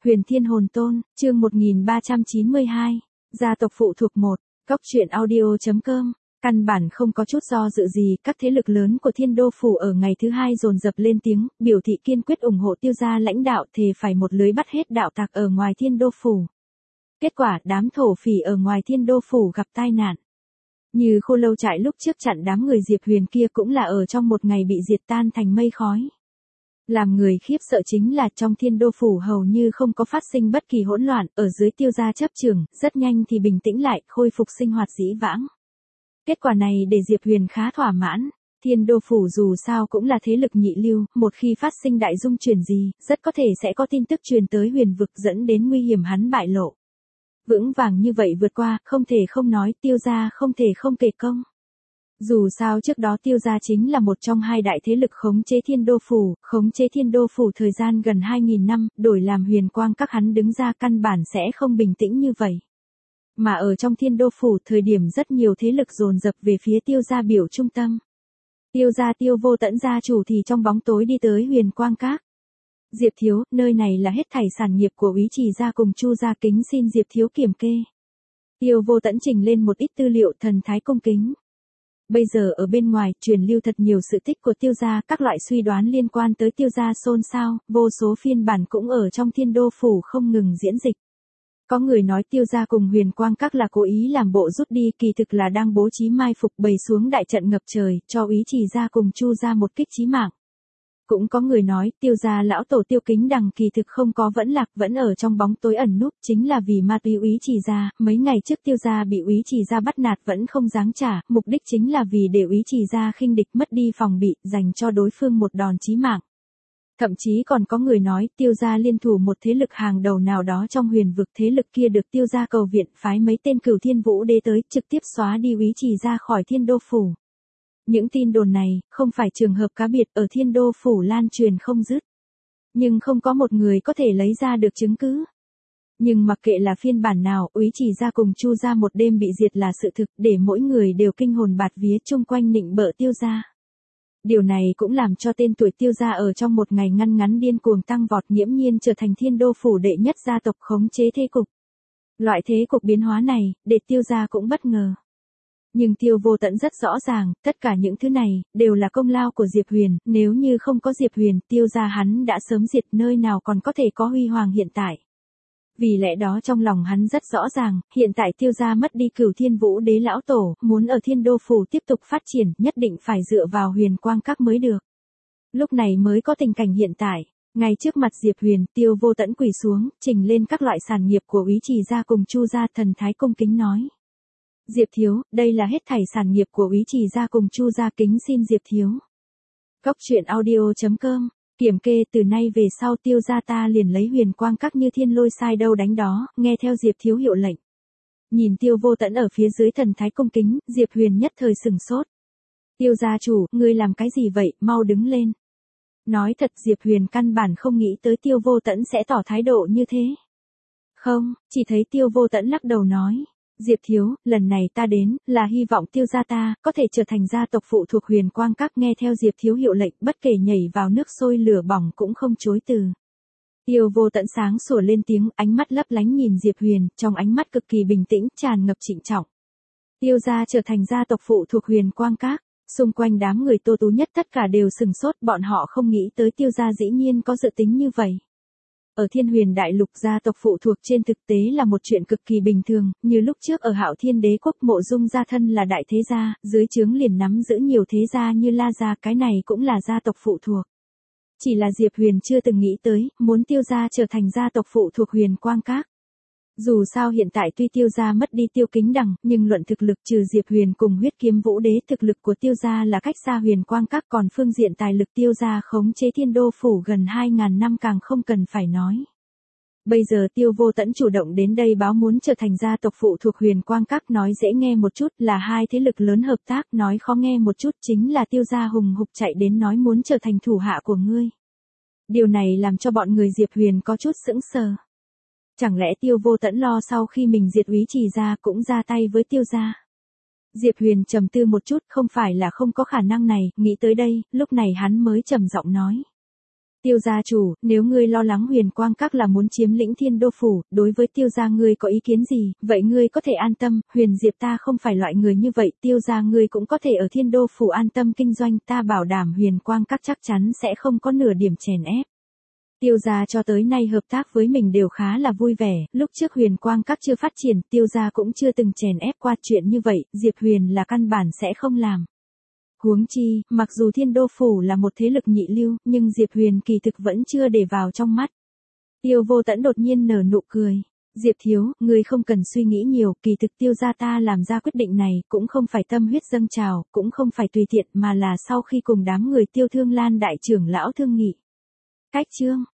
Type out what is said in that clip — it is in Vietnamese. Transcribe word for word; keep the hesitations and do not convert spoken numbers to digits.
Huyền Thiên Hồn Tôn, chương một nghìn ba trăm chín mươi hai, gia tộc phụ thuộc một, Cốc truyện audio.com. Căn bản không có chút do dự gì, các thế lực lớn của Thiên Đô Phủ ở ngày thứ hai dồn dập lên tiếng, biểu thị kiên quyết ủng hộ Tiêu gia lãnh đạo, thề phải một lưới bắt hết đạo tặc ở ngoài Thiên Đô Phủ. Kết quả, đám thổ phỉ ở ngoài Thiên Đô Phủ gặp tai nạn. Như Khô Lâu Trại lúc trước chặn đám người Diệp Huyền kia cũng là ở trong một ngày bị diệt tan thành mây khói. Làm người khiếp sợ chính là trong Thiên Đô Phủ hầu như không có phát sinh bất kỳ hỗn loạn, ở dưới Tiêu gia chấp trường, rất nhanh thì bình tĩnh lại, khôi phục sinh hoạt dĩ vãng. Kết quả này để Diệp Huyền khá thỏa mãn. Thiên Đô Phủ dù sao cũng là thế lực nhị lưu, một khi phát sinh đại dung chuyển gì, rất có thể sẽ có tin tức truyền tới huyền vực dẫn đến nguy hiểm hắn bại lộ. Vững vàng như vậy vượt qua, không thể không nói, Tiêu gia không thể không kể công. Dù sao trước đó Tiêu gia chính là một trong hai đại thế lực khống chế Thiên Đô Phủ, khống chế Thiên Đô Phủ thời gian gần hai nghìn năm, đổi làm Huyền Quang các hắn đứng ra căn bản sẽ không bình tĩnh như vậy. Mà ở trong Thiên Đô Phủ thời điểm rất nhiều thế lực dồn dập về phía Tiêu gia biểu trung tâm. Tiêu gia Tiêu Vô Tẫn gia chủ thì trong bóng tối đi tới Huyền Quang các. Diệp Thiếu, nơi này là hết thảy sản nghiệp của Úy Trì gia cùng Chu gia, kính xin Diệp Thiếu kiểm kê. Tiêu Vô Tẫn trình lên một ít tư liệu, thần thái cung kính. Bây giờ ở bên ngoài truyền lưu thật nhiều sự tích của Tiêu gia, các loại suy đoán liên quan tới Tiêu gia xôn xao, vô số phiên bản cũng ở trong Thiên Đô Phủ không ngừng diễn dịch. Có người nói Tiêu gia cùng Huyền Quang các là cố ý làm bộ rút đi, kỳ thực là đang bố trí mai phục bày xuống đại trận ngập trời, cho Úy Trì gia cùng Chu gia một kích chí mạng. Cũng có người nói Tiêu gia lão tổ Tiêu Kính Đằng kỳ thực không có vẫn lạc, vẫn ở trong bóng tối ẩn núp, chính là vì ma túy Úy Trì gia, mấy ngày trước Tiêu gia bị Úy Trì gia bắt nạt vẫn không dáng trả, mục đích chính là vì để Úy Trì gia khinh địch, mất đi phòng bị, dành cho đối phương một đòn chí mạng. Thậm chí còn có người nói Tiêu gia liên thủ một thế lực hàng đầu nào đó trong huyền vực, thế lực kia được Tiêu gia cầu viện, phái mấy tên Cửu Thiên Vũ Đế tới, trực tiếp xóa đi Úy Trì gia khỏi Thiên Đô Phủ. Những tin đồn này, không phải trường hợp cá biệt, ở Thiên Đô Phủ lan truyền không dứt. Nhưng không có một người có thể lấy ra được chứng cứ. Nhưng mặc kệ là phiên bản nào, Úy Trì gia cùng Chu gia một đêm bị diệt là sự thực, để mỗi người đều kinh hồn bạt vía, chung quanh nịnh bợ Tiêu gia. Điều này cũng làm cho tên tuổi Tiêu gia ở trong một ngày ngăn ngắn điên cuồng tăng vọt, nghiễm nhiên trở thành Thiên Đô Phủ đệ nhất gia tộc khống chế thế cục. Loại thế cục biến hóa này, để Tiêu gia cũng bất ngờ. Nhưng Tiêu Vô Tẫn rất rõ ràng, tất cả những thứ này, đều là công lao của Diệp Huyền, nếu như không có Diệp Huyền, Tiêu gia hắn đã sớm diệt, nơi nào còn có thể có huy hoàng hiện tại. Vì lẽ đó trong lòng hắn rất rõ ràng, hiện tại Tiêu gia mất đi Cửu Thiên Vũ Đế lão tổ, muốn ở Thiên Đô Phủ tiếp tục phát triển, nhất định phải dựa vào Huyền Quang các mới được. Lúc này mới có tình cảnh hiện tại. Ngay trước mặt Diệp Huyền, Tiêu Vô Tẫn quỳ xuống, trình lên các loại sản nghiệp của Úy Trì gia cùng Chu gia, thần thái cung kính nói. Diệp Thiếu, đây là hết thảy sản nghiệp của Úy Trì gia cùng Chu gia, kính xin Diệp Thiếu. Cốc truyện audio.com. Kiểm kê, từ nay về sau Tiêu gia ta liền lấy Huyền Quang các như thiên lôi sai đâu đánh đó, nghe theo Diệp Thiếu hiệu lệnh. Nhìn Tiêu Vô Tẫn ở phía dưới thần thái cung kính, Diệp Huyền nhất thời sừng sốt. Tiêu gia chủ, ngươi làm cái gì vậy, mau đứng lên. Nói thật, Diệp Huyền căn bản không nghĩ tới Tiêu Vô Tẫn sẽ tỏ thái độ như thế. Không, chỉ thấy Tiêu Vô Tẫn lắc đầu nói. Diệp Thiếu, lần này ta đến, là hy vọng Tiêu gia ta, có thể trở thành gia tộc phụ thuộc Huyền Quang các, nghe theo Diệp Thiếu hiệu lệnh, bất kể nhảy vào nước sôi lửa bỏng cũng không chối từ. Tiêu Vô Tẫn sáng sủa lên tiếng, ánh mắt lấp lánh nhìn Diệp Huyền, trong ánh mắt cực kỳ bình tĩnh, tràn ngập trịnh trọng. Tiêu gia trở thành gia tộc phụ thuộc Huyền Quang các, xung quanh đám người Tô Tú nhất tất cả đều sừng sốt, bọn họ không nghĩ tới Tiêu gia dĩ nhiên có dự tính như vậy. Ở Thiên Huyền Đại Lục, gia tộc phụ thuộc trên thực tế là một chuyện cực kỳ bình thường, như lúc trước ở Hạo Thiên Đế quốc, Mộ Dung gia thân là đại thế gia, dưới trướng liền nắm giữ nhiều thế gia như La gia, cái này cũng là gia tộc phụ thuộc. Chỉ là Diệp Huyền chưa từng nghĩ tới, muốn Tiêu gia trở thành gia tộc phụ thuộc Huyền Quang các. Dù sao hiện tại tuy Tiêu gia mất đi Tiêu Kính Đằng, nhưng luận thực lực trừ Diệp Huyền cùng Huyết Kiếm Vũ Đế, thực lực của Tiêu gia là cách xa Huyền Quang các, còn phương diện tài lực Tiêu gia khống chế Thiên Đô Phủ gần hai ngàn năm càng không cần phải nói. Bây giờ Tiêu Vô Tẫn chủ động đến đây báo muốn trở thành gia tộc phụ thuộc Huyền Quang các, nói dễ nghe một chút là hai thế lực lớn hợp tác, nói khó nghe một chút chính là Tiêu gia hùng hục chạy đến nói muốn trở thành thủ hạ của ngươi. Điều này làm cho bọn người Diệp Huyền có chút sững sờ. Chẳng lẽ Tiêu Vô Tẫn lo sau khi mình diệt Úy Trì gia cũng ra tay với Tiêu gia? Diệp Huyền trầm tư một chút, không phải là không có khả năng này, nghĩ tới đây, lúc này hắn mới trầm giọng nói. Tiêu gia chủ, nếu ngươi lo lắng Huyền Quang Các là muốn chiếm lĩnh Thiên Đô phủ, đối với Tiêu gia ngươi có ý kiến gì, vậy ngươi có thể an tâm, Huyền Diệp ta không phải loại người như vậy, Tiêu gia ngươi cũng có thể ở Thiên Đô phủ an tâm kinh doanh, ta bảo đảm Huyền Quang Các chắc chắn sẽ không có nửa điểm chèn ép. Tiêu gia cho tới nay hợp tác với mình đều khá là vui vẻ, lúc trước Huyền Quang Các chưa phát triển, Tiêu gia cũng chưa từng chèn ép qua chuyện như vậy, Diệp Huyền là căn bản sẽ không làm. Huống chi, mặc dù Thiên Đô phủ là một thế lực nhị lưu, nhưng Diệp Huyền kỳ thực vẫn chưa để vào trong mắt. Tiêu Vô Tẫn đột nhiên nở nụ cười. Diệp thiếu, ngươi không cần suy nghĩ nhiều, kỳ thực Tiêu gia ta làm ra quyết định này, cũng không phải tâm huyết dâng trào, cũng không phải tùy tiện, mà là sau khi cùng đám người Tiêu Thương Lan đại trưởng lão thương nghị. Cách chương